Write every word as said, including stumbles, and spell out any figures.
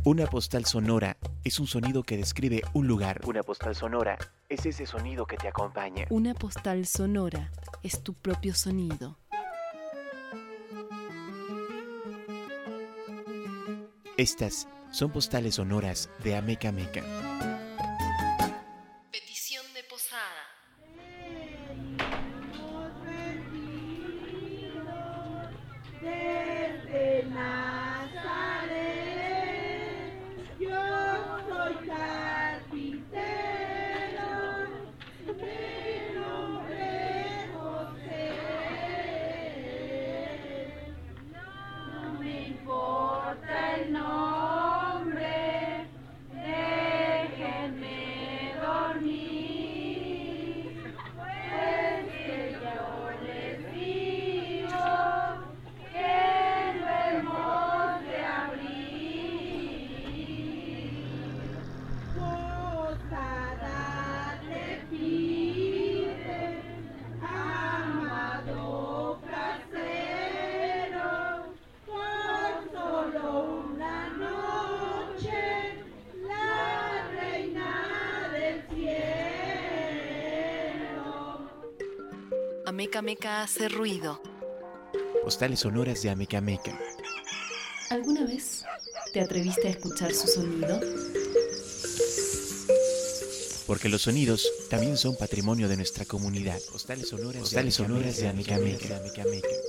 Una postal sonora es un sonido que describe un lugar. Una postal sonora es ese sonido que te acompaña. Una postal sonora es tu propio sonido. Estas son postales sonoras de Ameca Meca. Petición de posada. Desde Nazaret, yo soy carpintero, mi nombre es José. No me importa el nombre, déjenme dormir, pues que yo les digo que no hemos de abrir. Posada te pide, amado casero, por solo una noche, la reina del cielo. Ameca Meca hace ruido. Postales sonoras de Ameca Meca. ¿Alguna vez te atreviste a escuchar su sonido? Porque los sonidos también son patrimonio de nuestra comunidad. Postales sonoras, Postales sonoras de Ameca Meca.